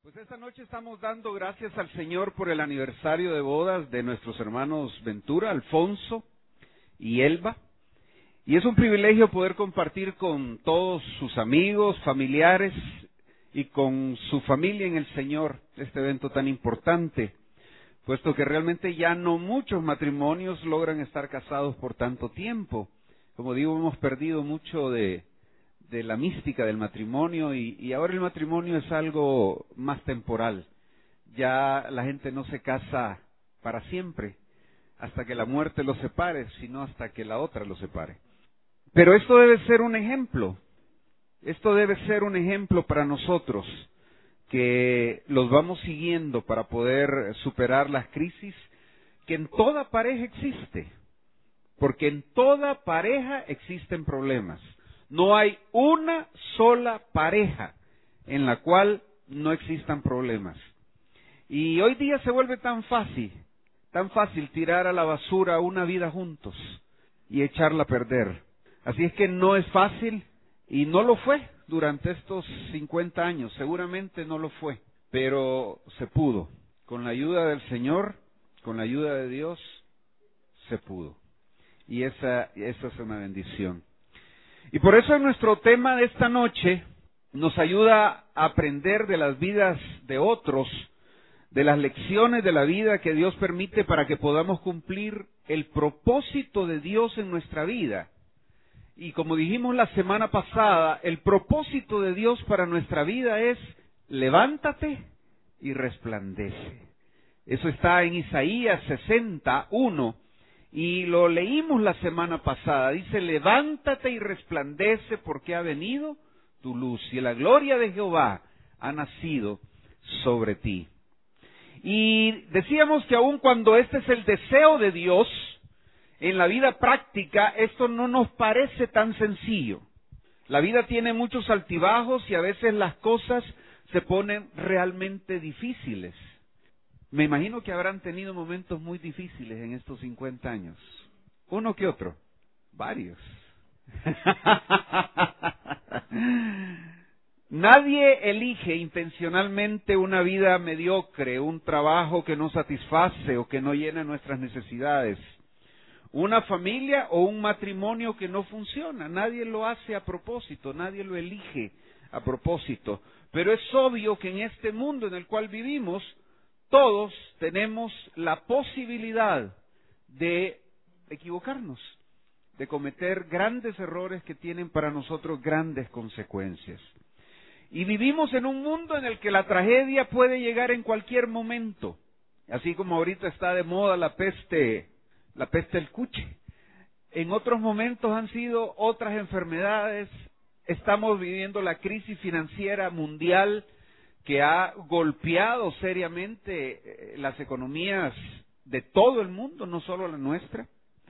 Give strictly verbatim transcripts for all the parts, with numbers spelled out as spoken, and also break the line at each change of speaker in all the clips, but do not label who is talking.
Pues esta noche estamos dando gracias al Señor por el aniversario de bodas de nuestros hermanos Ventura, Alfonso y Elba. Y es un privilegio poder compartir con todos sus amigos, familiares y con su familia en el Señor este evento tan importante, puesto que realmente ya no muchos matrimonios logran estar casados por tanto tiempo. Como digo, hemos perdido mucho de... de la mística del matrimonio y, y ahora el matrimonio es algo más temporal. Ya la gente no se casa para siempre, hasta que la muerte los separe, sino hasta que la otra los separe. Pero esto debe ser un ejemplo, esto debe ser un ejemplo para nosotros, que los vamos siguiendo para poder superar las crisis que en toda pareja existe, porque en toda pareja existen problemas. No hay una sola pareja en la cual no existan problemas. Y hoy día se vuelve tan fácil, tan fácil tirar a la basura una vida juntos y echarla a perder. Así es que no es fácil y no lo fue durante estos cincuenta años, seguramente no lo fue, pero se pudo. Con la ayuda del Señor, con la ayuda de Dios, se pudo. Y esa, esa es una bendición. Y por eso nuestro tema de esta noche nos ayuda a aprender de las vidas de otros, de las lecciones de la vida que Dios permite para que podamos cumplir el propósito de Dios en nuestra vida. Y como dijimos la semana pasada, el propósito de Dios para nuestra vida es levántate y resplandece. Eso está en Isaías sesenta, uno. Y lo leímos la semana pasada, dice, levántate y resplandece porque ha venido tu luz y la gloria de Jehová ha nacido sobre ti. Y decíamos que aun cuando este es el deseo de Dios, en la vida práctica esto no nos parece tan sencillo. La vida tiene muchos altibajos y a veces las cosas se ponen realmente difíciles. Me imagino que habrán tenido momentos muy difíciles en estos cincuenta años. ¿Uno que otro? Varios. Nadie elige intencionalmente una vida mediocre, un trabajo que no satisface o que no llena nuestras necesidades, una familia o un matrimonio que no funciona. Nadie lo hace a propósito, nadie lo elige a propósito. Pero es obvio que en este mundo en el cual vivimos, todos tenemos la posibilidad de equivocarnos, de cometer grandes errores que tienen para nosotros grandes consecuencias. Y vivimos en un mundo en el que la tragedia puede llegar en cualquier momento, así como ahorita está de moda la peste, la peste del cuche. En otros momentos han sido otras enfermedades. Estamos viviendo la crisis financiera mundial que ha golpeado seriamente las economías de todo el mundo, no solo la nuestra.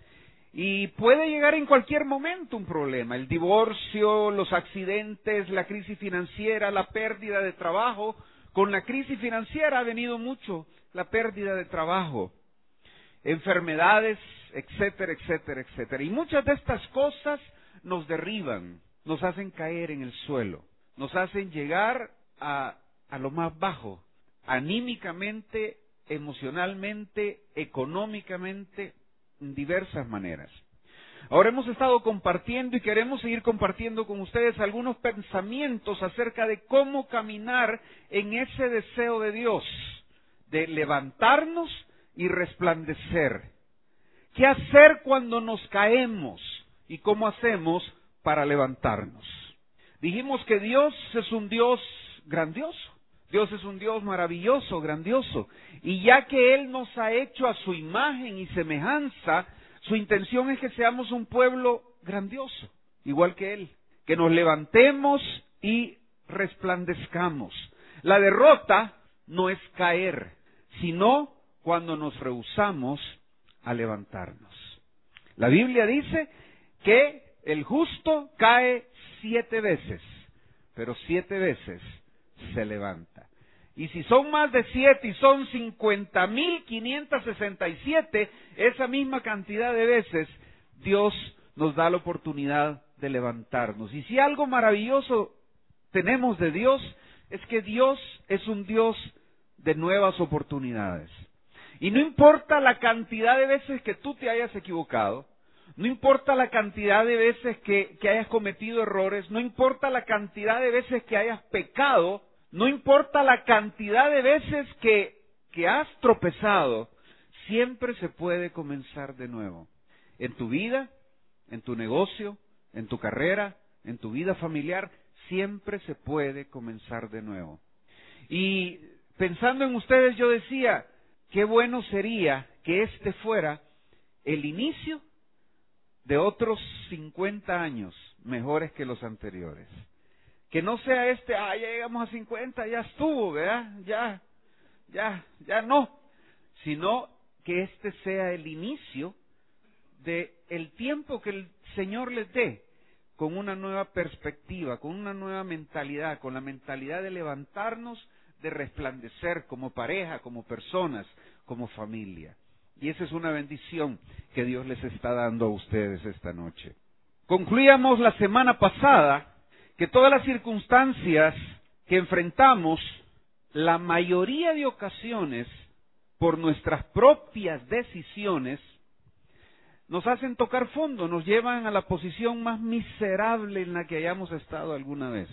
Y puede llegar en cualquier momento un problema, el divorcio, los accidentes, la crisis financiera, la pérdida de trabajo. Con la crisis financiera ha venido mucho la pérdida de trabajo, enfermedades, etcétera, etcétera, etcétera. Y muchas de estas cosas nos derriban, nos hacen caer en el suelo, nos hacen llegar a a lo más bajo, anímicamente, emocionalmente, económicamente, en diversas maneras. Ahora hemos estado compartiendo y queremos seguir compartiendo con ustedes algunos pensamientos acerca de cómo caminar en ese deseo de Dios, de levantarnos y resplandecer. ¿Qué hacer cuando nos caemos y cómo hacemos para levantarnos? Dijimos que Dios es un Dios grandioso. Dios es un Dios maravilloso, grandioso, y ya que Él nos ha hecho a su imagen y semejanza, su intención es que seamos un pueblo grandioso, igual que Él, que nos levantemos y resplandezcamos. La derrota no es caer, sino cuando nos rehusamos a levantarnos. La Biblia dice que el justo cae siete veces, pero siete veces se levanta. Y si son más de siete y son cincuenta mil quinientos sesenta y siete, esa misma cantidad de veces Dios nos da la oportunidad de levantarnos. Y si algo maravilloso tenemos de Dios, es que Dios es un Dios de nuevas oportunidades. Y no importa la cantidad de veces que tú te hayas equivocado, no importa la cantidad de veces que, que hayas cometido errores, no importa la cantidad de veces que hayas pecado, no importa la cantidad de veces que, que has tropezado, siempre se puede comenzar de nuevo. En tu vida, en tu negocio, en tu carrera, en tu vida familiar, siempre se puede comenzar de nuevo. Y pensando en ustedes, yo decía, qué bueno sería que este fuera el inicio de otros cincuenta años mejores que los anteriores. Que no sea este, ah, ya llegamos a cincuenta, ya estuvo, ¿verdad? Ya, ya, ya no. Sino que este sea el inicio de el tiempo que el Señor les dé con una nueva perspectiva, con una nueva mentalidad, con la mentalidad de levantarnos, de resplandecer como pareja, como personas, como familia. Y esa es una bendición que Dios les está dando a ustedes esta noche. Concluíamos la semana pasada que todas las circunstancias que enfrentamos, la mayoría de ocasiones, por nuestras propias decisiones, nos hacen tocar fondo, nos llevan a la posición más miserable en la que hayamos estado alguna vez.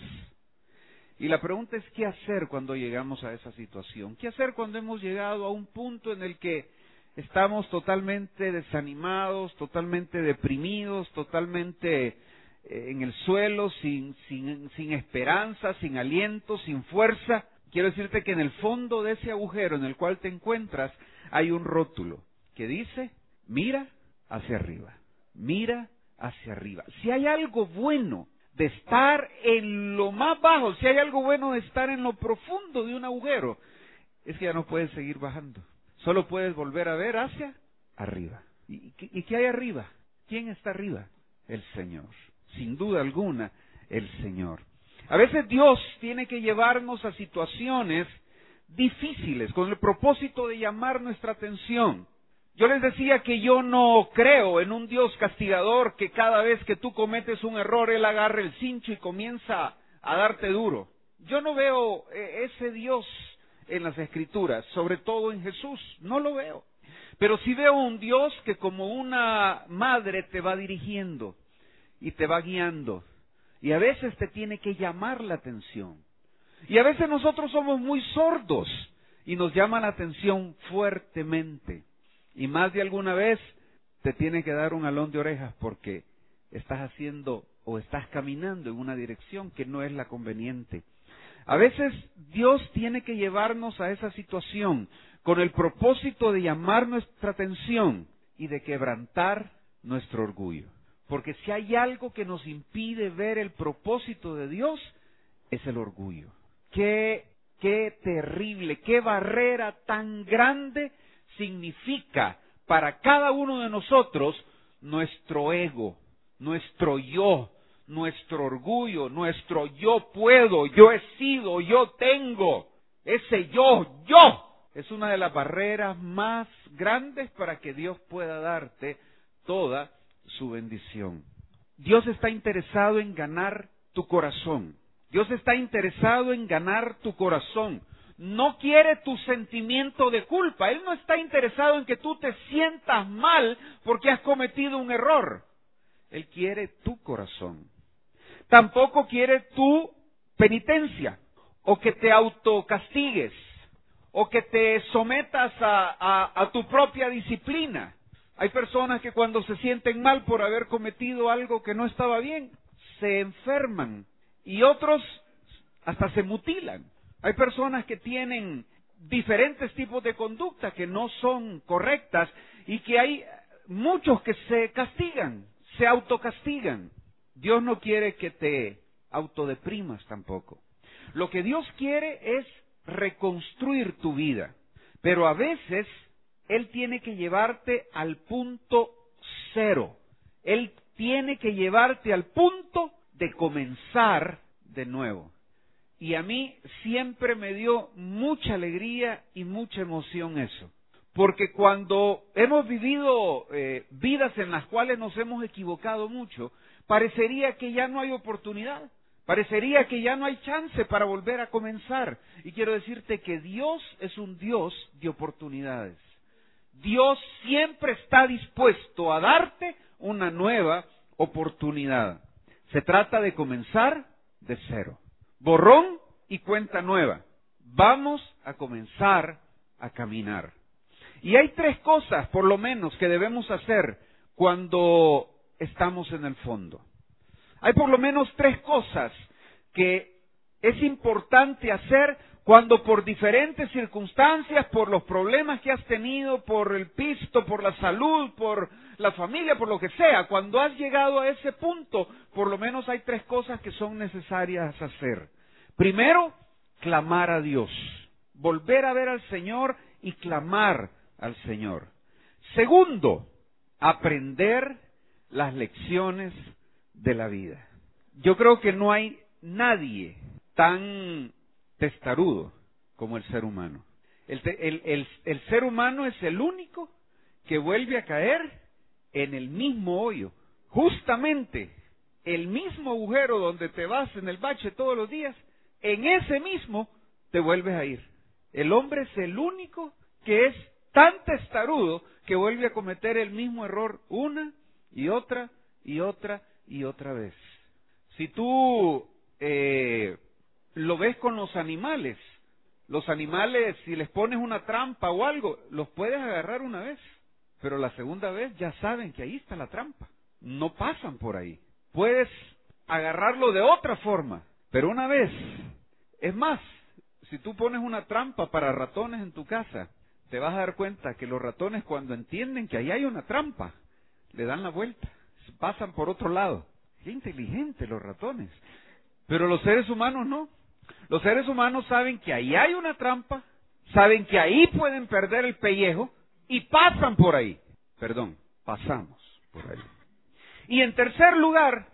Y la pregunta es, ¿qué hacer cuando llegamos a esa situación? ¿Qué hacer cuando hemos llegado a un punto en el que estamos totalmente desanimados, totalmente deprimidos, totalmente eh, en el suelo, sin, sin, sin esperanza, sin aliento, sin fuerza? Quiero decirte que en el fondo de ese agujero en el cual te encuentras hay un rótulo que dice, mira hacia arriba, mira hacia arriba. Si hay algo bueno de estar en lo más bajo, si hay algo bueno de estar en lo profundo de un agujero, es que ya no puedes seguir bajando. Solo puedes volver a ver hacia arriba. ¿Y qué, y qué hay arriba? ¿Quién está arriba? El Señor. Sin duda alguna, el Señor. A veces Dios tiene que llevarnos a situaciones difíciles con el propósito de llamar nuestra atención. Yo les decía que yo no creo en un Dios castigador que cada vez que tú cometes un error, Él agarre el cincho y comienza a darte duro. Yo no veo ese Dios en las Escrituras, sobre todo en Jesús, no lo veo. Pero sí veo un Dios que como una madre te va dirigiendo y te va guiando. Y a veces te tiene que llamar la atención. Y a veces nosotros somos muy sordos y nos llama la atención fuertemente. Y más de alguna vez te tiene que dar un jalón de orejas porque estás haciendo o estás caminando en una dirección que no es la conveniente. A veces Dios tiene que llevarnos a esa situación con el propósito de llamar nuestra atención y de quebrantar nuestro orgullo. Porque si hay algo que nos impide ver el propósito de Dios, es el orgullo. Qué, qué terrible, qué barrera tan grande significa para cada uno de nosotros nuestro ego, nuestro yo, nuestro orgullo, nuestro yo puedo, yo he sido, yo tengo. Ese yo, yo, es una de las barreras más grandes para que Dios pueda darte toda su bendición. Dios está interesado en ganar tu corazón. Dios está interesado en ganar tu corazón. No quiere tu sentimiento de culpa. Él no está interesado en que tú te sientas mal porque has cometido un error. Él quiere tu corazón. Tampoco quiere tu penitencia, o que te autocastigues, o que te sometas a, a, a tu propia disciplina. Hay personas que cuando se sienten mal por haber cometido algo que no estaba bien, se enferman, y otros hasta se mutilan. Hay personas que tienen diferentes tipos de conducta que no son correctas, y que hay muchos que se castigan, se autocastigan. Dios no quiere que te autodeprimas tampoco. Lo que Dios quiere es reconstruir tu vida, pero a veces Él tiene que llevarte al punto cero. Él tiene que llevarte al punto de comenzar de nuevo. Y a mí siempre me dio mucha alegría y mucha emoción eso. Porque cuando hemos vivido eh, vidas en las cuales nos hemos equivocado mucho, parecería que ya no hay oportunidad. Parecería que ya no hay chance para volver a comenzar. Y quiero decirte que Dios es un Dios de oportunidades. Dios siempre está dispuesto a darte una nueva oportunidad. Se trata de comenzar de cero. Borrón y cuenta nueva. Vamos a comenzar a caminar. Y hay tres cosas, por lo menos, que debemos hacer cuando estamos en el fondo. Hay por lo menos tres cosas que es importante hacer cuando por diferentes circunstancias, por los problemas que has tenido, por el pisto, por la salud, por la familia, por lo que sea, cuando has llegado a ese punto, por lo menos hay tres cosas que son necesarias hacer. Primero, clamar a Dios. Volver a ver al Señor y clamar al Señor. Segundo, aprender las lecciones de la vida. Yo creo que no hay nadie tan testarudo como el ser humano. El, el, el, el ser humano es el único que vuelve a caer en el mismo hoyo. Justamente el mismo agujero donde te vas en el bache todos los días, en ese mismo te vuelves a ir. El hombre es el único que es tan testarudo que vuelve a cometer el mismo error una y otra y otra y otra vez. Si tú eh, lo ves con los animales, los animales, si les pones una trampa o algo, los puedes agarrar una vez, pero la segunda vez ya saben que ahí está la trampa, no pasan por ahí. Puedes agarrarlo de otra forma, pero una vez, es más, si tú pones una trampa para ratones en tu casa, te vas a dar cuenta que los ratones, cuando entienden que ahí hay una trampa, le dan la vuelta, pasan por otro lado. Qué inteligentes los ratones. Pero los seres humanos no. Los seres humanos saben que ahí hay una trampa, saben que ahí pueden perder el pellejo y pasan por ahí. Perdón, pasamos por ahí. Y en tercer lugar,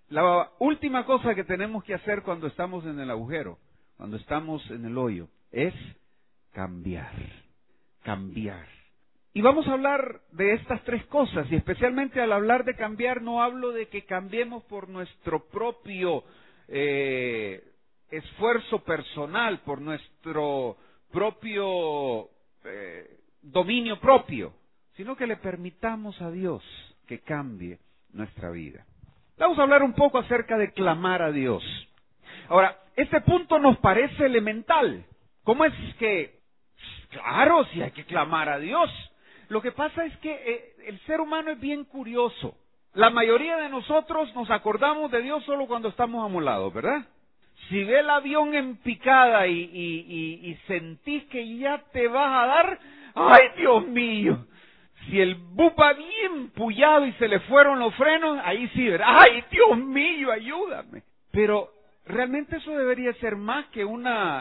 la última cosa que tenemos que hacer cuando estamos en el agujero, cuando estamos en el hoyo, es cambiar. Cambiar. Y vamos a hablar de estas tres cosas, y especialmente al hablar de cambiar, no hablo de que cambiemos por nuestro propio eh, esfuerzo personal, por nuestro propio eh, dominio propio, sino que le permitamos a Dios que cambie nuestra vida. Vamos a hablar un poco acerca de clamar a Dios. Ahora, este punto nos parece elemental. ¿Cómo es que, claro, si hay que clamar a Dios? Lo que pasa es que eh, el ser humano es bien curioso. La mayoría de nosotros nos acordamos de Dios solo cuando estamos amolados, ¿verdad? Si ve el avión en picada y, y, y, y sentís que ya te vas a dar, ¡ay, Dios mío! Si el bus va bien pullado y se le fueron los frenos, ahí sí, ¿verdad? ¡Ay, Dios mío, ayúdame! Pero realmente eso debería ser más que una,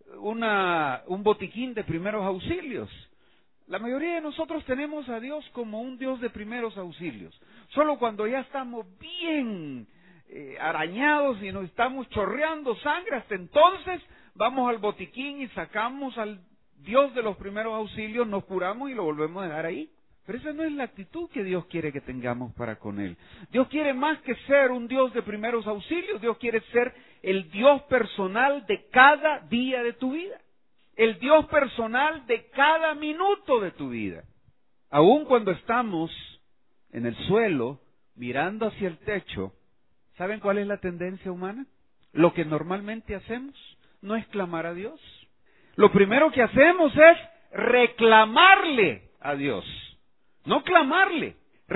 una, un botiquín de primeros auxilios. La mayoría de nosotros tenemos a Dios como un Dios de primeros auxilios. Solo cuando ya estamos bien eh, arañados y nos estamos chorreando sangre, hasta entonces vamos al botiquín y sacamos al Dios de los primeros auxilios, nos curamos y lo volvemos a dejar ahí. Pero esa no es la actitud que Dios quiere que tengamos para con Él. Dios quiere más que ser un Dios de primeros auxilios, Dios quiere ser el Dios personal de cada día de tu vida. El Dios personal de cada minuto de tu vida. Aun cuando estamos en el suelo, mirando hacia el techo, ¿saben cuál es la tendencia humana? Lo que normalmente hacemos no es clamar a Dios. Lo primero que hacemos es reclamarle a Dios. No clamarle,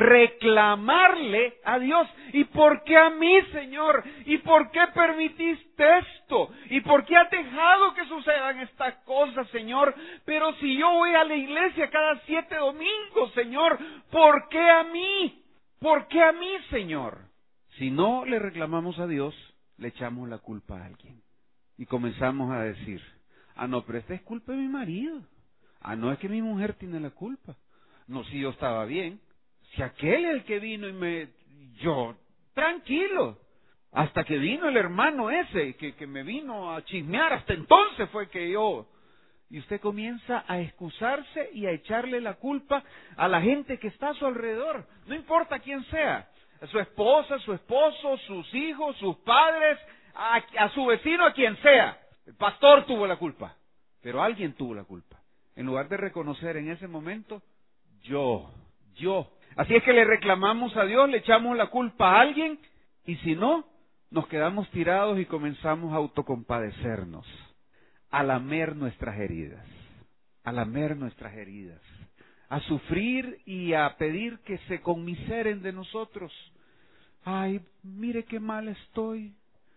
reclamarle a Dios. ¿Y por qué a mí, Señor? ¿Y por qué permitiste esto? ¿Y por qué has dejado que sucedan estas cosas, Señor? Pero si yo voy a la iglesia cada siete domingos, Señor, ¿por qué a mí? ¿Por qué a mí, Señor? Si no le reclamamos a Dios, le echamos la culpa a alguien. Y comenzamos a decir, ah, no, pero esta es culpa de mi marido. Ah, no, es que mi mujer tiene la culpa. No, si yo estaba bien. Si aquel es el que vino y me... Yo, tranquilo. Hasta que vino el hermano ese, que, que me vino a chismear, hasta entonces fue que yo... Y usted comienza a excusarse y a echarle la culpa a la gente que está a su alrededor. No importa quién sea. A su esposa, su esposo, sus hijos, sus padres, a, a su vecino, a quien sea. El pastor tuvo la culpa, pero alguien tuvo la culpa. En lugar de reconocer en ese momento, yo, yo. Así es que le reclamamos a Dios, le echamos la culpa a alguien, y si no, nos quedamos tirados y comenzamos a autocompadecernos, a lamer nuestras heridas, a lamer nuestras heridas, a sufrir y a pedir que se conmiseren de nosotros. Ay, mire qué mal estoy.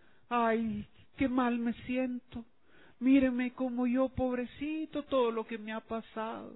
Ay, qué mal me siento. Míreme como yo, pobrecito, todo lo que me ha pasado.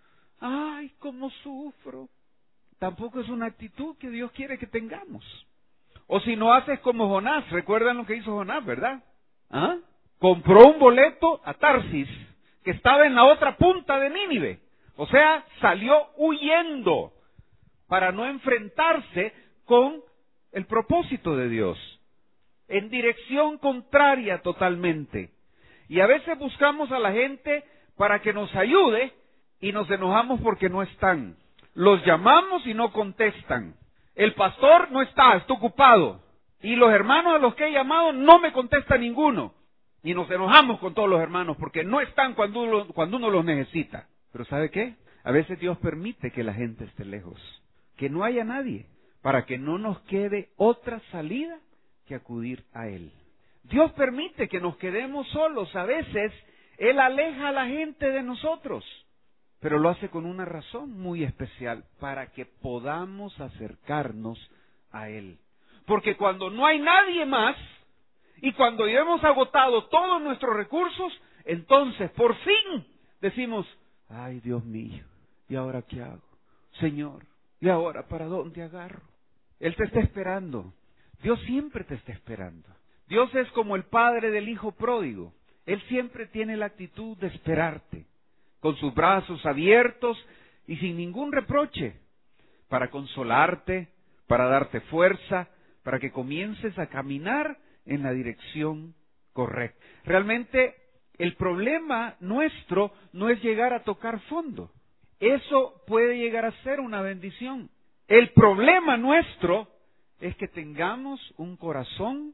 Ay, cómo sufro. Tampoco es una actitud que Dios quiere que tengamos. O si no, haces como Jonás. ¿Recuerdan lo que hizo Jonás, verdad? ¿Ah? Compró un boleto a Tarsis, que estaba en la otra punta de Nínive. O sea, salió huyendo para no enfrentarse con el propósito de Dios, en dirección contraria totalmente. Y a veces buscamos a la gente para que nos ayude y nos enojamos porque no están. Los llamamos y no contestan. El pastor no está, está ocupado. Y los hermanos a los que he llamado no me contesta ninguno. Y nos enojamos con todos los hermanos porque no están cuando uno, cuando uno los necesita. Pero ¿sabe qué? A veces Dios permite que la gente esté lejos, que no haya nadie, para que no nos quede otra salida que acudir a Él. Dios permite que nos quedemos solos. A veces Él aleja a la gente de nosotros, pero lo hace con una razón muy especial, para que podamos acercarnos a Él. Porque cuando no hay nadie más, y cuando ya hemos agotado todos nuestros recursos, entonces por fin decimos, ay Dios mío, ¿y ahora qué hago? Señor, ¿y ahora para dónde agarro? Él te está esperando. Dios siempre te está esperando. Dios es como el padre del hijo pródigo. Él siempre tiene la actitud de esperarte, con sus brazos abiertos y sin ningún reproche, para consolarte, para darte fuerza, para que comiences a caminar en la dirección correcta. Realmente el problema nuestro no es llegar a tocar fondo. Eso puede llegar a ser una bendición. El problema nuestro es que tengamos un corazón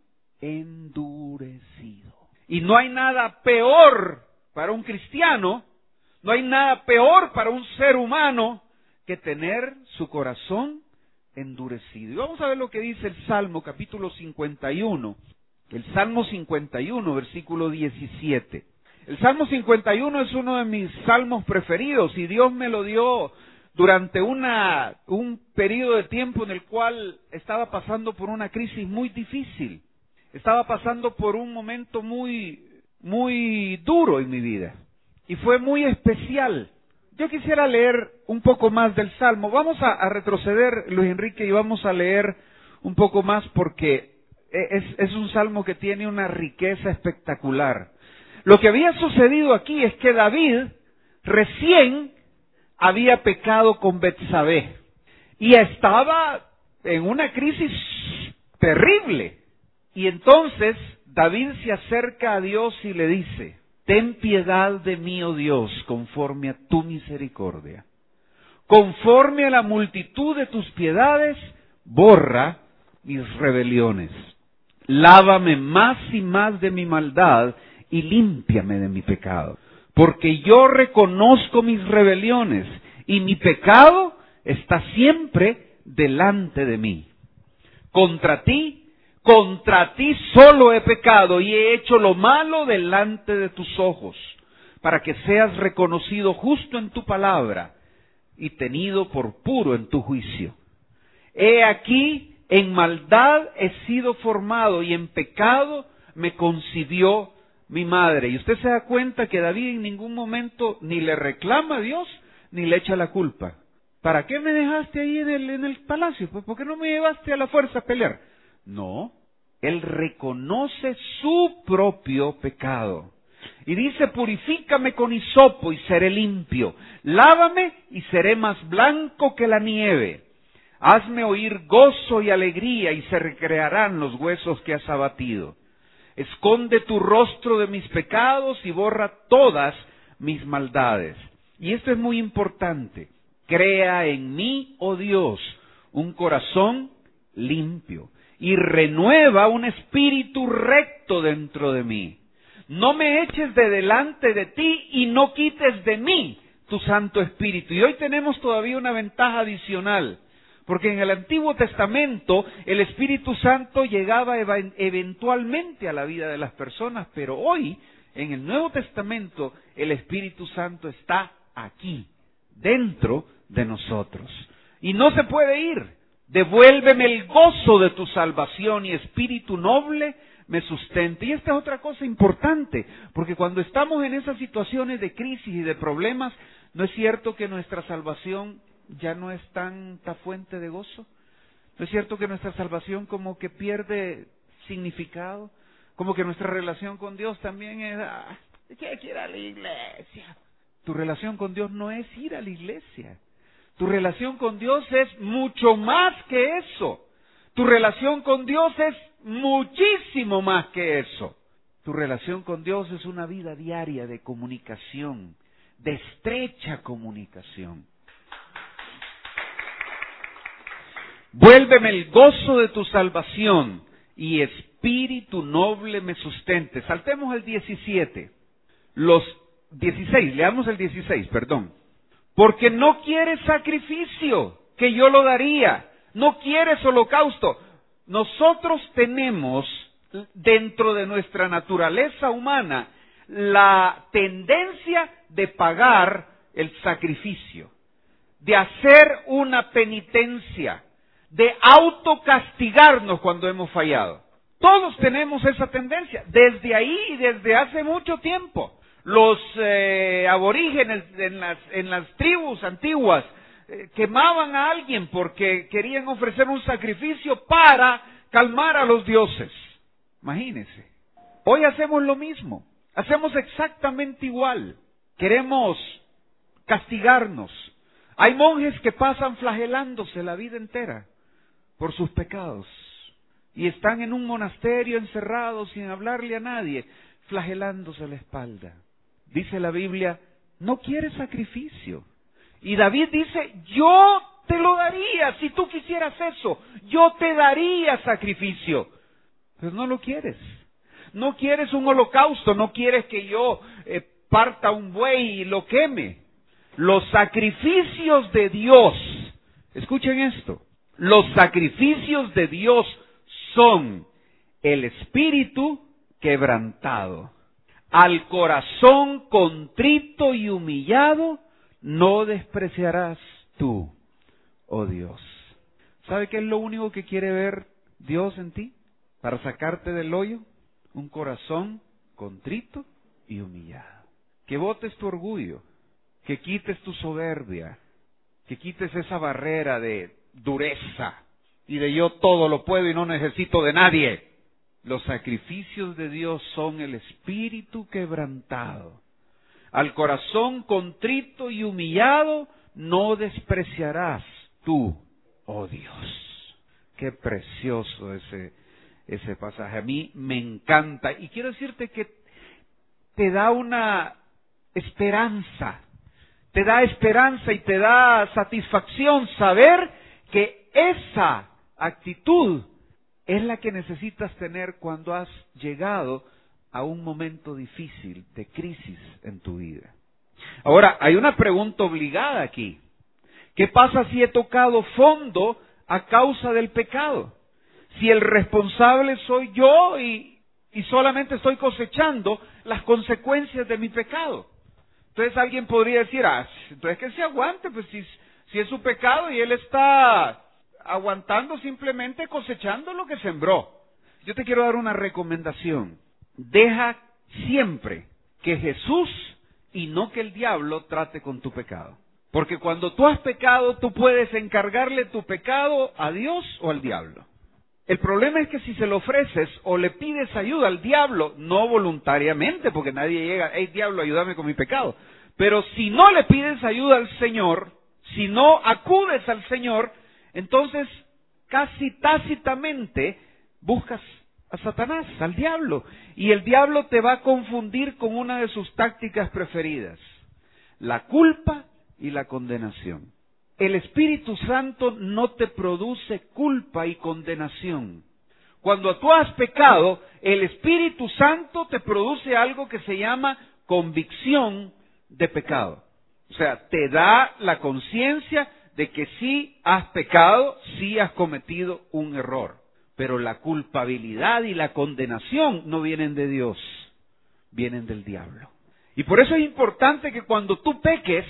endurecido. Y no hay nada peor para un cristiano, no hay nada peor para un ser humano que tener su corazón endurecido. Y vamos a ver lo que dice el Salmo capítulo cincuenta y uno. El Salmo cincuenta y uno, versículo diecisiete. El Salmo cincuenta y uno es uno de mis salmos preferidos y Dios me lo dio durante una, un periodo de tiempo en el cual estaba pasando por una crisis muy difícil. Estaba pasando por un momento muy, muy duro en mi vida. Y fue muy especial. Yo quisiera leer un poco más del Salmo. Vamos a, a retroceder, Luis Enrique, y vamos a leer un poco más porque es, es un Salmo que tiene una riqueza espectacular. Lo que había sucedido aquí es que David recién había pecado con Betsabé y estaba en una crisis terrible. Y entonces David se acerca a Dios y le dice, ten piedad de mí, oh Dios, conforme a tu misericordia. Conforme a la multitud de tus piedades, borra mis rebeliones. Lávame más y más de mi maldad y límpiame de mi pecado. Porque yo reconozco mis rebeliones y mi pecado está siempre delante de mí. Contra ti, contra ti solo he pecado y he hecho lo malo delante de tus ojos, para que seas reconocido justo en tu palabra y tenido por puro en tu juicio. He aquí, en maldad he sido formado y en pecado me concibió mi madre. Y usted se da cuenta que David en ningún momento ni le reclama a Dios, ni le echa la culpa. ¿Para qué me dejaste ahí en el, en el palacio? Pues ¿por qué no me llevaste a la fuerza a pelear? No, él reconoce su propio pecado. Y dice, purifícame con hisopo y seré limpio. Lávame y seré más blanco que la nieve. Hazme oír gozo y alegría y se recrearán los huesos que has abatido. Esconde tu rostro de mis pecados y borra todas mis maldades. Y esto es muy importante. Crea en mí, oh Dios, un corazón limpio y renueva un espíritu recto dentro de mí. No me eches de delante de ti y no quites de mí tu Santo Espíritu. Y hoy tenemos todavía una ventaja adicional, porque en el Antiguo Testamento el Espíritu Santo llegaba eventualmente a la vida de las personas, pero hoy en el Nuevo Testamento el Espíritu Santo está aquí, dentro de nosotros. Y no se puede ir. Devuélveme el gozo de tu salvación y espíritu noble me sustente. Y esta es otra cosa importante, porque cuando estamos en esas situaciones de crisis y de problemas, ¿no es cierto que nuestra salvación ya no es tanta fuente de gozo? ¿No es cierto que nuestra salvación como que pierde significado? Como que nuestra relación con Dios también es, ah, hay que ir a la iglesia. Tu relación con Dios no es ir a la iglesia. Tu relación con Dios es mucho más que eso. Tu relación con Dios es muchísimo más que eso. Tu relación con Dios es una vida diaria de comunicación, de estrecha comunicación. Vuélveme el gozo de tu salvación y espíritu noble me sustente. Saltemos al diecisiete. Los dieciséis, leamos el dieciséis, perdón. Porque no quieres sacrificio, que yo lo daría. No quieres holocausto. Nosotros tenemos dentro de nuestra naturaleza humana la tendencia de pagar el sacrificio, de hacer una penitencia, de autocastigarnos cuando hemos fallado. Todos tenemos esa tendencia, desde ahí y desde hace mucho tiempo. Los eh, aborígenes en las, en las tribus antiguas eh, quemaban a alguien porque querían ofrecer un sacrificio para calmar a los dioses. Imagínense. Hoy hacemos lo mismo, hacemos exactamente igual. Queremos castigarnos. Hay monjes que pasan flagelándose la vida entera por sus pecados y están en un monasterio encerrados sin hablarle a nadie, flagelándose la espalda. Dice la Biblia, no quieres sacrificio. Y David dice, yo te lo daría, si tú quisieras eso, yo te daría sacrificio. Pero no lo quieres. No quieres un holocausto, no quieres que yo eh, parta un buey y lo queme. Los sacrificios de Dios, escuchen esto, los sacrificios de Dios son el espíritu quebrantado. Al corazón contrito y humillado no despreciarás tú, oh Dios. ¿Sabe qué es lo único que quiere ver Dios en ti para sacarte del hoyo? Un corazón contrito y humillado. Que botes tu orgullo, que quites tu soberbia, que quites esa barrera de dureza y de yo todo lo puedo y no necesito de nadie. Los sacrificios de Dios son el espíritu quebrantado. Al corazón contrito y humillado no despreciarás tú, oh Dios. Qué precioso ese, ese pasaje. A mí me encanta. Y quiero decirte que te da una esperanza. Te da esperanza y te da satisfacción saber que esa actitud es la que necesitas tener cuando has llegado a un momento difícil de crisis en tu vida. Ahora, hay una pregunta obligada aquí. ¿Qué pasa si he tocado fondo a causa del pecado? Si el responsable soy yo y, y solamente estoy cosechando las consecuencias de mi pecado. Entonces alguien podría decir, ah, entonces que se aguante, pues si, si es su pecado y él está aguantando simplemente cosechando lo que sembró. Yo te quiero dar una recomendación. Deja siempre que Jesús y no que el diablo trate con tu pecado. Porque cuando tú has pecado, tú puedes encargarle tu pecado a Dios o al diablo. El problema es que si se lo ofreces o le pides ayuda al diablo, no voluntariamente, porque nadie llega, hey diablo, ayúdame con mi pecado. Pero si no le pides ayuda al Señor, si no acudes al Señor, entonces casi tácitamente buscas a Satanás, al diablo. Y el diablo te va a confundir con una de sus tácticas preferidas, la culpa y la condenación. El Espíritu Santo no te produce culpa y condenación. Cuando tú has pecado, el Espíritu Santo te produce algo que se llama convicción de pecado. O sea, te da la conciencia de que sí has pecado, sí has cometido un error. Pero la culpabilidad y la condenación no vienen de Dios, vienen del diablo. Y por eso es importante que cuando tú peques,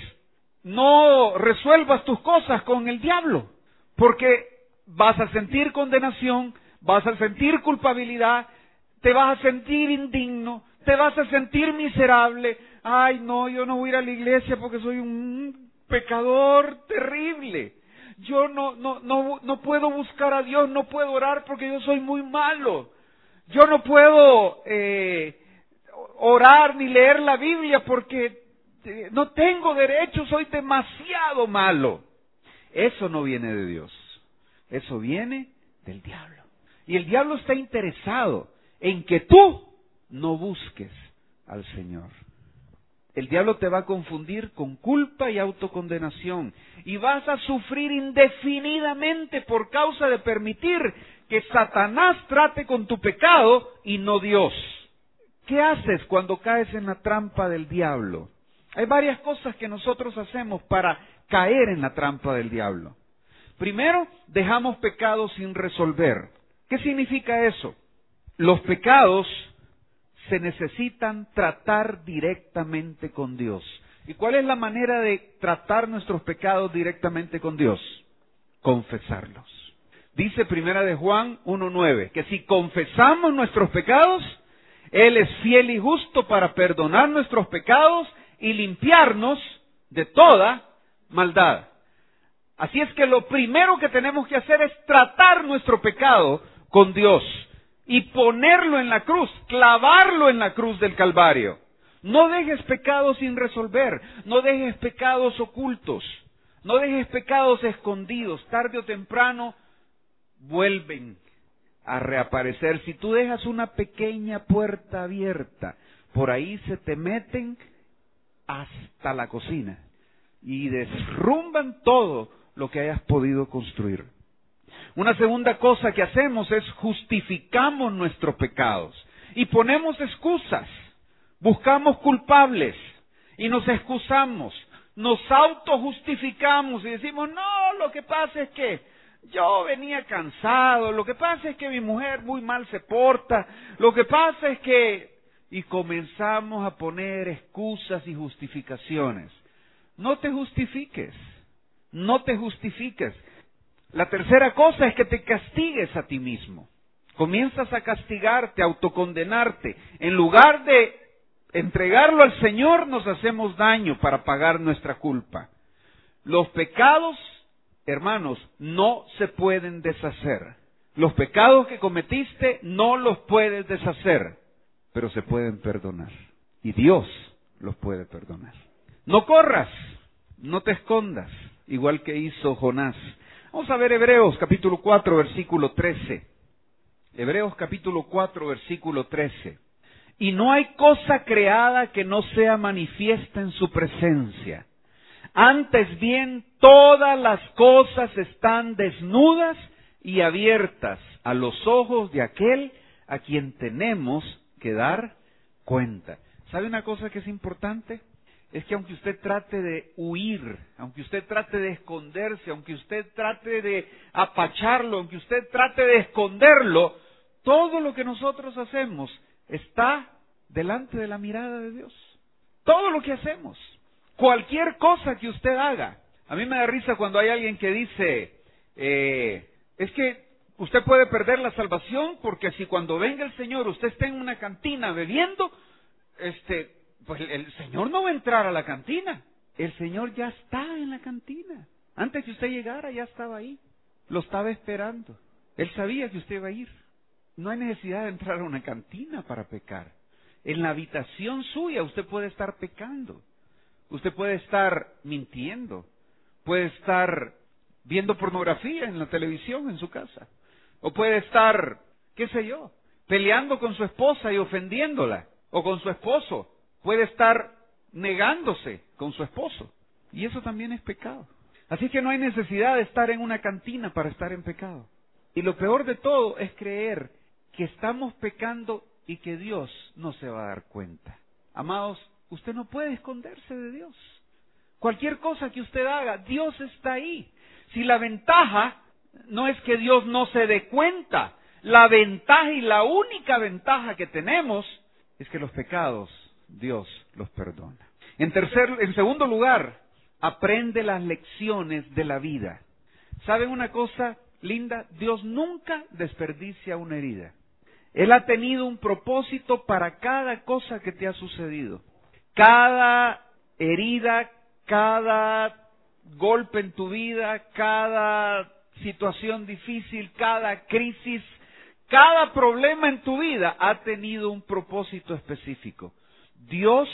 no resuelvas tus cosas con el diablo, porque vas a sentir condenación, vas a sentir culpabilidad, te vas a sentir indigno, te vas a sentir miserable. Ay, no, yo no voy a ir a la iglesia porque soy un pecador terrible. Yo no, no, no, no puedo buscar a Dios, no puedo orar porque yo soy muy malo. Yo no puedo eh, orar ni leer la Biblia porque eh, no tengo derecho, soy demasiado malo. Eso no viene de Dios, eso viene del diablo. Y el diablo está interesado en que tú no busques al Señor. El diablo te va a confundir con culpa y autocondenación. Y vas a sufrir indefinidamente por causa de permitir que Satanás trate con tu pecado y no Dios. ¿Qué haces cuando caes en la trampa del diablo? Hay varias cosas que nosotros hacemos para caer en la trampa del diablo. Primero, dejamos pecados sin resolver. ¿Qué significa eso? Los pecados se necesitan tratar directamente con Dios. ¿Y cuál es la manera de tratar nuestros pecados directamente con Dios? Confesarlos. Dice Primera de Juan uno nueve, que si confesamos nuestros pecados, Él es fiel y justo para perdonar nuestros pecados y limpiarnos de toda maldad. Así es que lo primero que tenemos que hacer es tratar nuestro pecado con Dios y ponerlo en la cruz, clavarlo en la cruz del Calvario. No dejes pecados sin resolver, no dejes pecados ocultos, no dejes pecados escondidos. Tarde o temprano vuelven a reaparecer. Si tú dejas una pequeña puerta abierta, por ahí se te meten hasta la cocina y derrumban todo lo que hayas podido construir. Una segunda cosa que hacemos es justificamos nuestros pecados y ponemos excusas, buscamos culpables y nos excusamos, nos autojustificamos y decimos, no, lo que pasa es que yo venía cansado, lo que pasa es que mi mujer muy mal se porta, lo que pasa es que... Y comenzamos a poner excusas y justificaciones. No te justifiques, no te justifiques. La tercera cosa es que te castigues a ti mismo. Comienzas a castigarte, a autocondenarte. En lugar de entregarlo al Señor, nos hacemos daño para pagar nuestra culpa. Los pecados, hermanos, no se pueden deshacer. Los pecados que cometiste no los puedes deshacer, pero se pueden perdonar. Y Dios los puede perdonar. No corras, no te escondas, igual que hizo Jonás. Vamos a ver Hebreos capítulo cuatro, versículo trece. Hebreos capítulo cuatro, versículo trece. Y no hay cosa creada que no sea manifiesta en su presencia. Antes bien, todas las cosas están desnudas y abiertas a los ojos de aquel a quien tenemos que dar cuenta. ¿Sabe una cosa que es importante? Es que aunque usted trate de huir, aunque usted trate de esconderse, aunque usted trate de apacharlo, aunque usted trate de esconderlo, todo lo que nosotros hacemos está delante de la mirada de Dios. Todo lo que hacemos, cualquier cosa que usted haga. A mí me da risa cuando hay alguien que dice, eh, es que usted puede perder la salvación porque si cuando venga el Señor usted está en una cantina bebiendo, este... pues el Señor no va a entrar a la cantina. El Señor ya está en la cantina. Antes que usted llegara ya estaba ahí. Lo estaba esperando. Él sabía que usted iba a ir. No hay necesidad de entrar a una cantina para pecar. En la habitación suya usted puede estar pecando. Usted puede estar mintiendo. Puede estar viendo pornografía en la televisión en su casa. O puede estar, qué sé yo, peleando con su esposa y ofendiéndola. O con su esposo. Puede estar negándose con su esposo. Y eso también es pecado. Así que no hay necesidad de estar en una cantina para estar en pecado. Y lo peor de todo es creer que estamos pecando y que Dios no se va a dar cuenta. Amados, usted no puede esconderse de Dios. Cualquier cosa que usted haga, Dios está ahí. Si la ventaja no es que Dios no se dé cuenta, la ventaja y la única ventaja que tenemos es que los pecados Dios los perdona. En tercer, en segundo lugar, aprende las lecciones de la vida. ¿Saben una cosa linda? Dios nunca desperdicia una herida. Él ha tenido un propósito para cada cosa que te ha sucedido. Cada herida, cada golpe en tu vida, cada situación difícil, cada crisis, cada problema en tu vida ha tenido un propósito específico. Dios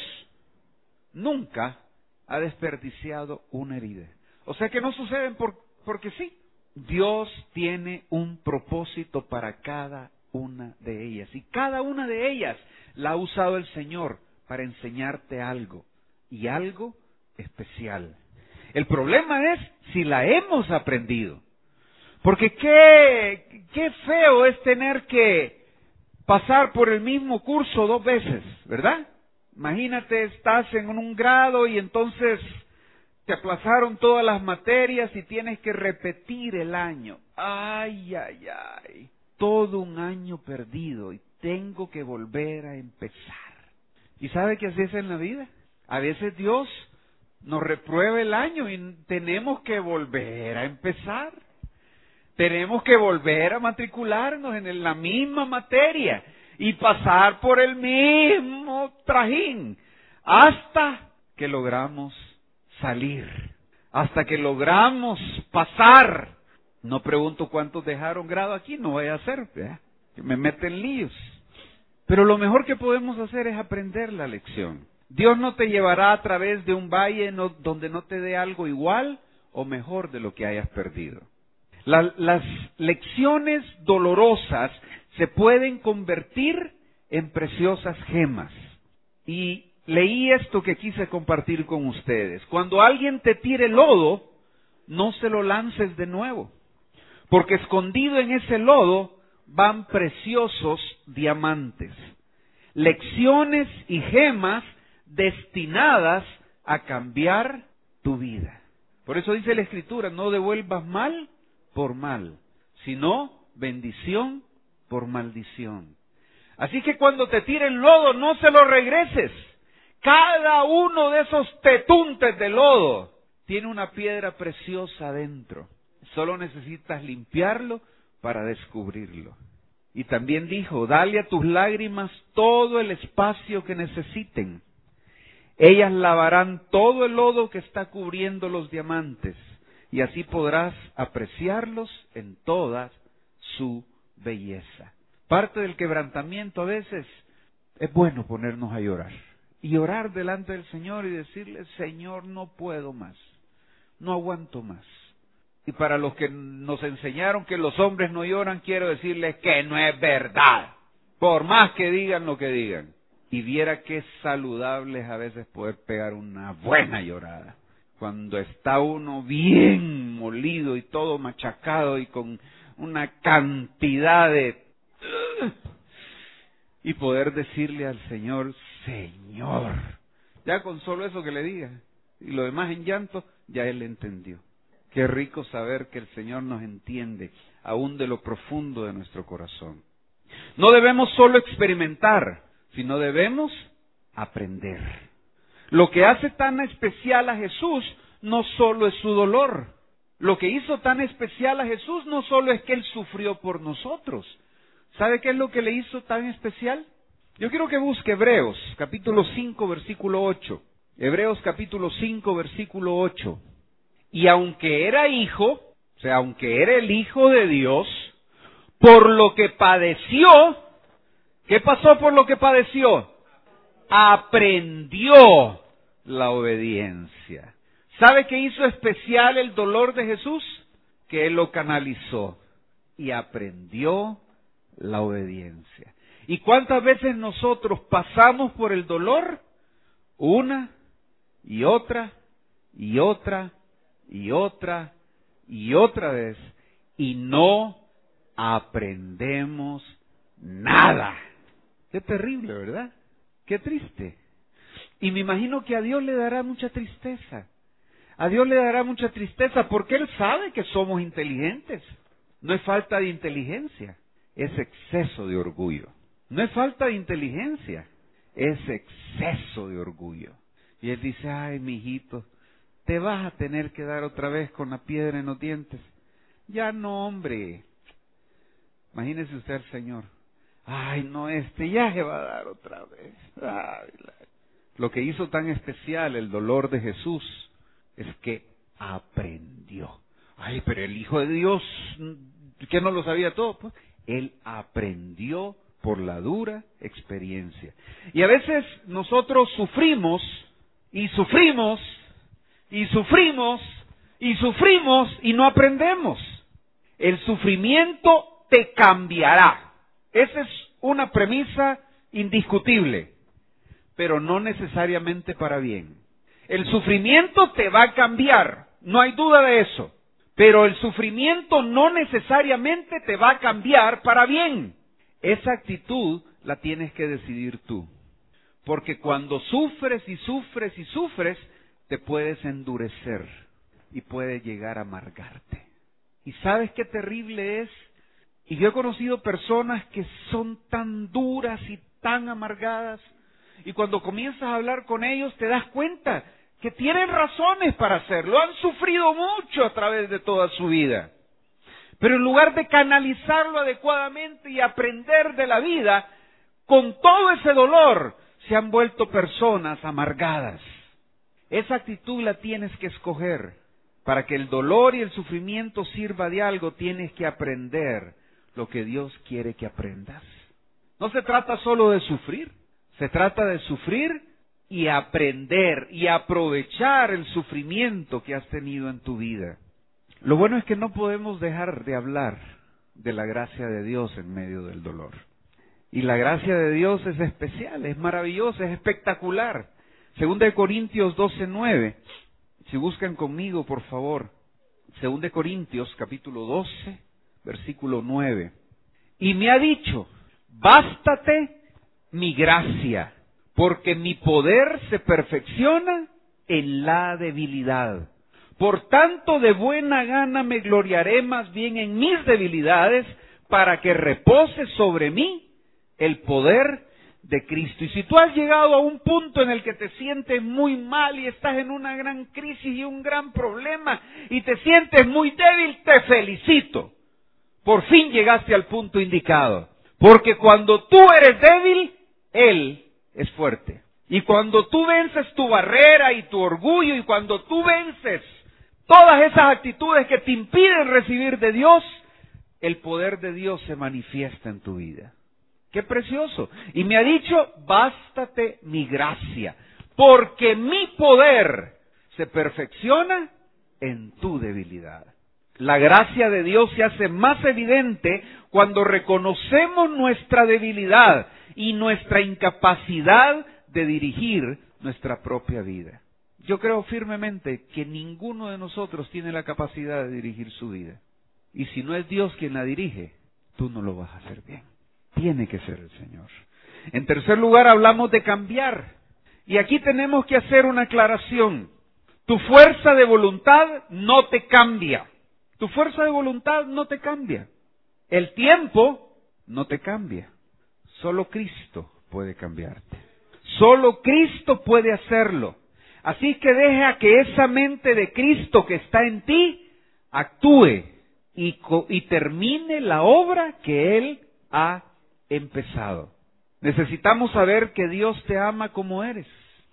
nunca ha desperdiciado una herida. O sea que no suceden por, porque sí. Dios tiene un propósito para cada una de ellas. Y cada una de ellas la ha usado el Señor para enseñarte algo. Y algo especial. El problema es si la hemos aprendido. Porque qué, qué feo es tener que pasar por el mismo curso dos veces, ¿verdad? Imagínate, estás en un grado y entonces te aplazaron todas las materias y tienes que repetir el año. Ay, ay, ay. Todo un año perdido y tengo que volver a empezar. ¿Y sabe que así es en la vida? A veces Dios nos reprueba el año y tenemos que volver a empezar. Tenemos que volver a matricularnos en la misma materia y pasar por el mismo trajín hasta que logramos salir, hasta que logramos pasar. No pregunto cuántos dejaron grado aquí, no voy a hacer, ¿verdad? Que me meten líos. Pero lo mejor que podemos hacer es aprender la lección. Dios no te llevará a través de un valle no, donde no te dé algo igual o mejor de lo que hayas perdido. La, las lecciones dolorosas se pueden convertir en preciosas gemas. Y leí esto que quise compartir con ustedes. Cuando alguien te tire lodo, no se lo lances de nuevo, porque escondido en ese lodo van preciosos diamantes, lecciones y gemas destinadas a cambiar tu vida. Por eso dice la Escritura, no devuelvas mal por mal, sino bendición por maldición. Así que cuando te tiren lodo, no se lo regreses. Cada uno de esos tetuntes de lodo tiene una piedra preciosa adentro. Solo necesitas limpiarlo para descubrirlo. Y también dijo, dale a tus lágrimas todo el espacio que necesiten. Ellas lavarán todo el lodo que está cubriendo los diamantes, y así podrás apreciarlos en toda su belleza. Parte del quebrantamiento a veces es bueno ponernos a llorar. Y orar delante del Señor y decirle, Señor, no puedo más, no aguanto más. Y para los que nos enseñaron que los hombres no lloran, quiero decirles que no es verdad, por más que digan lo que digan. Y viera qué saludable es a veces poder pegar una buena llorada. Cuando está uno bien molido y todo machacado y con una cantidad de... y poder decirle al Señor, Señor, ya con solo eso que le diga, y lo demás en llanto, ya Él entendió. Qué rico saber que el Señor nos entiende, aún de lo profundo de nuestro corazón. No debemos solo experimentar, sino debemos aprender. Lo que hace tan especial a Jesús no solo es su dolor. Lo que hizo tan especial a Jesús no solo es que Él sufrió por nosotros. ¿Sabe qué es lo que le hizo tan especial? Yo quiero que busque Hebreos, capítulo cinco, versículo ocho. Hebreos, capítulo cinco, versículo ocho. Y aunque era hijo, o sea, aunque era el Hijo de Dios, por lo que padeció, ¿qué pasó por lo que padeció? Aprendió la obediencia. ¿Sabe qué hizo especial el dolor de Jesús? Que Él lo canalizó y aprendió la obediencia. ¿Y cuántas veces nosotros pasamos por el dolor? Una y otra y otra y otra y otra vez y no aprendemos nada. Qué terrible, ¿verdad? Qué triste. Y me imagino que a Dios le dará mucha tristeza. A Dios le dará mucha tristeza porque Él sabe que somos inteligentes. No es falta de inteligencia, es exceso de orgullo. No es falta de inteligencia, es exceso de orgullo. Y Él dice, ay, mijito, te vas a tener que dar otra vez con la piedra en los dientes. Ya no, hombre. Imagínese usted al Señor. Ay, no, este ya se va a dar otra vez. Ay, la... Lo que hizo tan especial el dolor de Jesús es que aprendió. Ay, pero el Hijo de Dios, ¿qué no lo sabía todo? Pues Él aprendió por la dura experiencia. Y a veces nosotros sufrimos, y sufrimos, y sufrimos, y sufrimos, y no aprendemos. El sufrimiento te cambiará. Esa es una premisa indiscutible, pero no necesariamente para bien. El sufrimiento te va a cambiar, no hay duda de eso, pero el sufrimiento no necesariamente te va a cambiar para bien. Esa actitud la tienes que decidir tú, porque cuando sufres y sufres y sufres, te puedes endurecer y puede llegar a amargarte. ¿Y sabes qué terrible es? Y yo he conocido personas que son tan duras y tan amargadas, y cuando comienzas a hablar con ellos te das cuenta que tienen razones para hacerlo, han sufrido mucho a través de toda su vida. Pero en lugar de canalizarlo adecuadamente y aprender de la vida, con todo ese dolor se han vuelto personas amargadas. Esa actitud la tienes que escoger. Para que el dolor y el sufrimiento sirva de algo, tienes que aprender lo que Dios quiere que aprendas. No se trata solo de sufrir, se trata de sufrir y aprender y aprovechar el sufrimiento que has tenido en tu vida. Lo bueno es que no podemos dejar de hablar de la gracia de Dios en medio del dolor. Y la gracia de Dios es especial, es maravillosa, es espectacular. Segunda de Corintios doce nueve, si buscan conmigo, por favor. Segunda de Corintios, capítulo doce, versículo nueve. Y me ha dicho, bástate mi gracia, porque mi poder se perfecciona en la debilidad. Por tanto, de buena gana me gloriaré más bien en mis debilidades, para que repose sobre mí el poder de Cristo. Y si tú has llegado a un punto en el que te sientes muy mal y estás en una gran crisis y un gran problema y te sientes muy débil, te felicito. Por fin llegaste al punto indicado. Porque cuando tú eres débil, Él es fuerte. Y cuando tú vences tu barrera y tu orgullo, y cuando tú vences todas esas actitudes que te impiden recibir de Dios, el poder de Dios se manifiesta en tu vida. ¡Qué precioso! Y me ha dicho, bástate mi gracia, porque mi poder se perfecciona en tu debilidad. La gracia de Dios se hace más evidente cuando reconocemos nuestra debilidad y nuestra incapacidad de dirigir nuestra propia vida. Yo creo firmemente que ninguno de nosotros tiene la capacidad de dirigir su vida. Y si no es Dios quien la dirige, tú no lo vas a hacer bien. Tiene que ser el Señor. En tercer lugar, hablamos de cambiar. Y aquí tenemos que hacer una aclaración. Tu fuerza de voluntad no te cambia. Tu fuerza de voluntad no te cambia. El tiempo no te cambia. Solo Cristo puede cambiarte. Solo Cristo puede hacerlo. Así que deja que esa mente de Cristo que está en ti actúe y, y termine la obra que Él ha empezado. Necesitamos saber que Dios te ama como eres.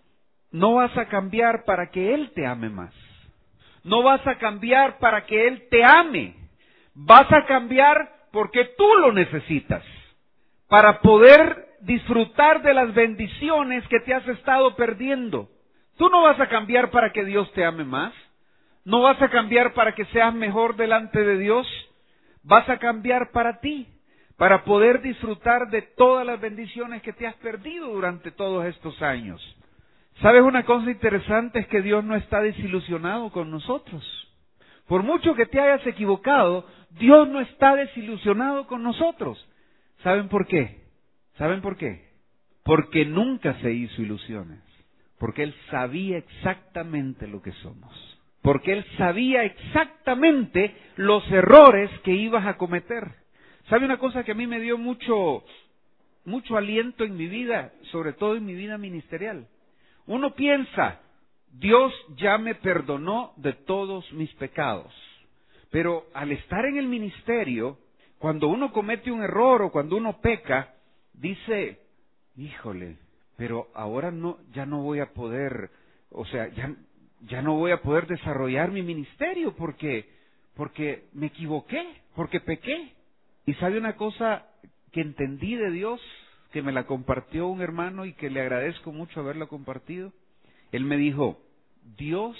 No vas a cambiar para que Él te ame más. No vas a cambiar para que Él te ame. Vas a cambiar porque tú lo necesitas. Para poder disfrutar de las bendiciones que te has estado perdiendo. Tú no vas a cambiar para que Dios te ame más. No vas a cambiar para que seas mejor delante de Dios. Vas a cambiar para ti. Para poder disfrutar de todas las bendiciones que te has perdido durante todos estos años. ¿Sabes una cosa interesante? Es que Dios no está desilusionado con nosotros. Por mucho que te hayas equivocado, Dios no está desilusionado con nosotros. ¿Saben por qué? ¿Saben por qué? Porque nunca se hizo ilusiones. Porque Él sabía exactamente lo que somos. Porque Él sabía exactamente los errores que ibas a cometer. ¿Sabe una cosa que a mí me dio mucho, mucho aliento en mi vida, sobre todo en mi vida ministerial? Uno piensa, Dios ya me perdonó de todos mis pecados. Pero al estar en el ministerio, cuando uno comete un error o cuando uno peca, dice, híjole, pero ahora no, ya no voy a poder, o sea, ya, ya no voy a poder desarrollar mi ministerio porque, porque me equivoqué, porque pequé. Y sabe una cosa que entendí de Dios, que me la compartió un hermano y que le agradezco mucho haberla compartido. Él me dijo, Dios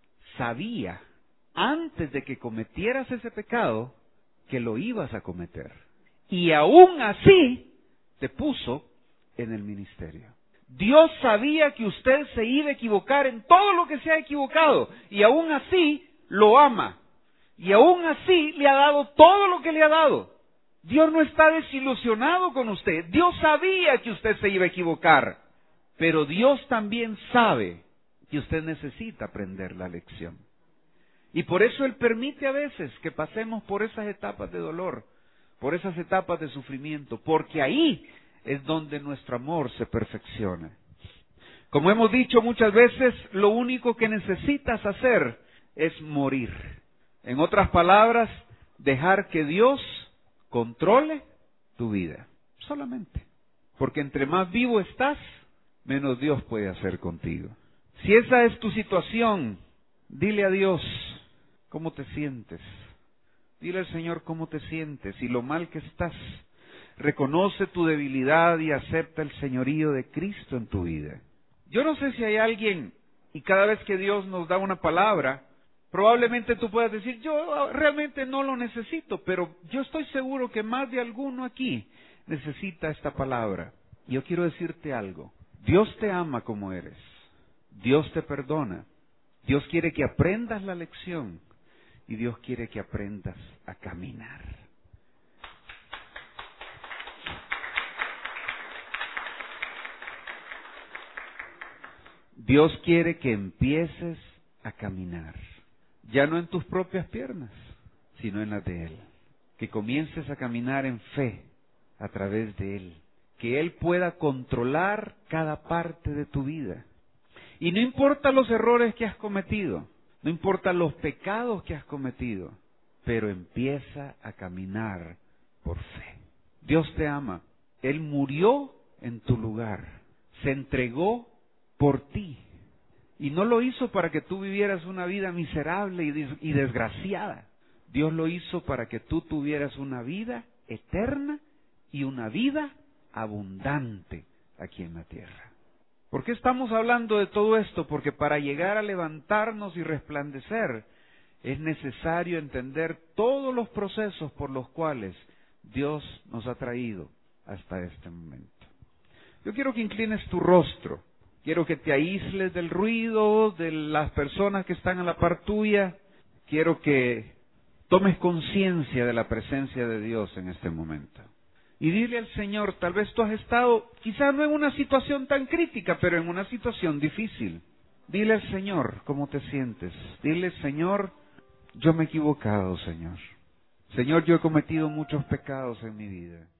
sabía antes de que cometieras ese pecado que lo ibas a cometer. Y aún así te puso en el ministerio. Dios sabía que usted se iba a equivocar en todo lo que se ha equivocado y aún así lo ama. Y aún así le ha dado todo lo que le ha dado. Dios no está desilusionado con usted. Dios sabía que usted se iba a equivocar. Pero Dios también sabe que usted necesita aprender la lección. Y por eso Él permite a veces que pasemos por esas etapas de dolor, por esas etapas de sufrimiento, porque ahí es donde nuestro amor se perfecciona. Como hemos dicho muchas veces, lo único que necesitas hacer es morir. En otras palabras, dejar que Dios controle tu vida. Solamente. Porque entre más vivo estás, menos Dios puede hacer contigo. Si esa es tu situación, dile a Dios cómo te sientes. Dile al Señor cómo te sientes y lo mal que estás. Reconoce tu debilidad y acepta el señorío de Cristo en tu vida. Yo no sé si hay alguien, y cada vez que Dios nos da una palabra, probablemente tú puedas decir, yo realmente no lo necesito, pero yo estoy seguro que más de alguno aquí necesita esta palabra. Yo quiero decirte algo. Dios te ama como eres. Dios te perdona. Dios quiere que aprendas la lección y Dios quiere que aprendas a caminar. Dios quiere que empieces a caminar. Ya no en tus propias piernas, sino en las de Él. Que comiences a caminar en fe a través de Él. Que Él pueda controlar cada parte de tu vida. Y no importa los errores que has cometido, no importa los pecados que has cometido, pero empieza a caminar por fe. Dios te ama. Él murió en tu lugar. Se entregó por ti. Y no lo hizo para que tú vivieras una vida miserable y, des- y desgraciada. Dios lo hizo para que tú tuvieras una vida eterna y una vida abundante aquí en la tierra. ¿Por qué estamos hablando de todo esto? Porque para llegar a levantarnos y resplandecer es necesario entender todos los procesos por los cuales Dios nos ha traído hasta este momento. Yo quiero que inclines tu rostro. Quiero que te aísles del ruido, de las personas que están a la par tuya. Quiero que tomes conciencia de la presencia de Dios en este momento. Y dile al Señor, tal vez tú has estado, quizás no en una situación tan crítica, pero en una situación difícil. Dile al Señor cómo te sientes. Dile, Señor, yo me he equivocado, Señor. Señor, yo he cometido muchos pecados en mi vida.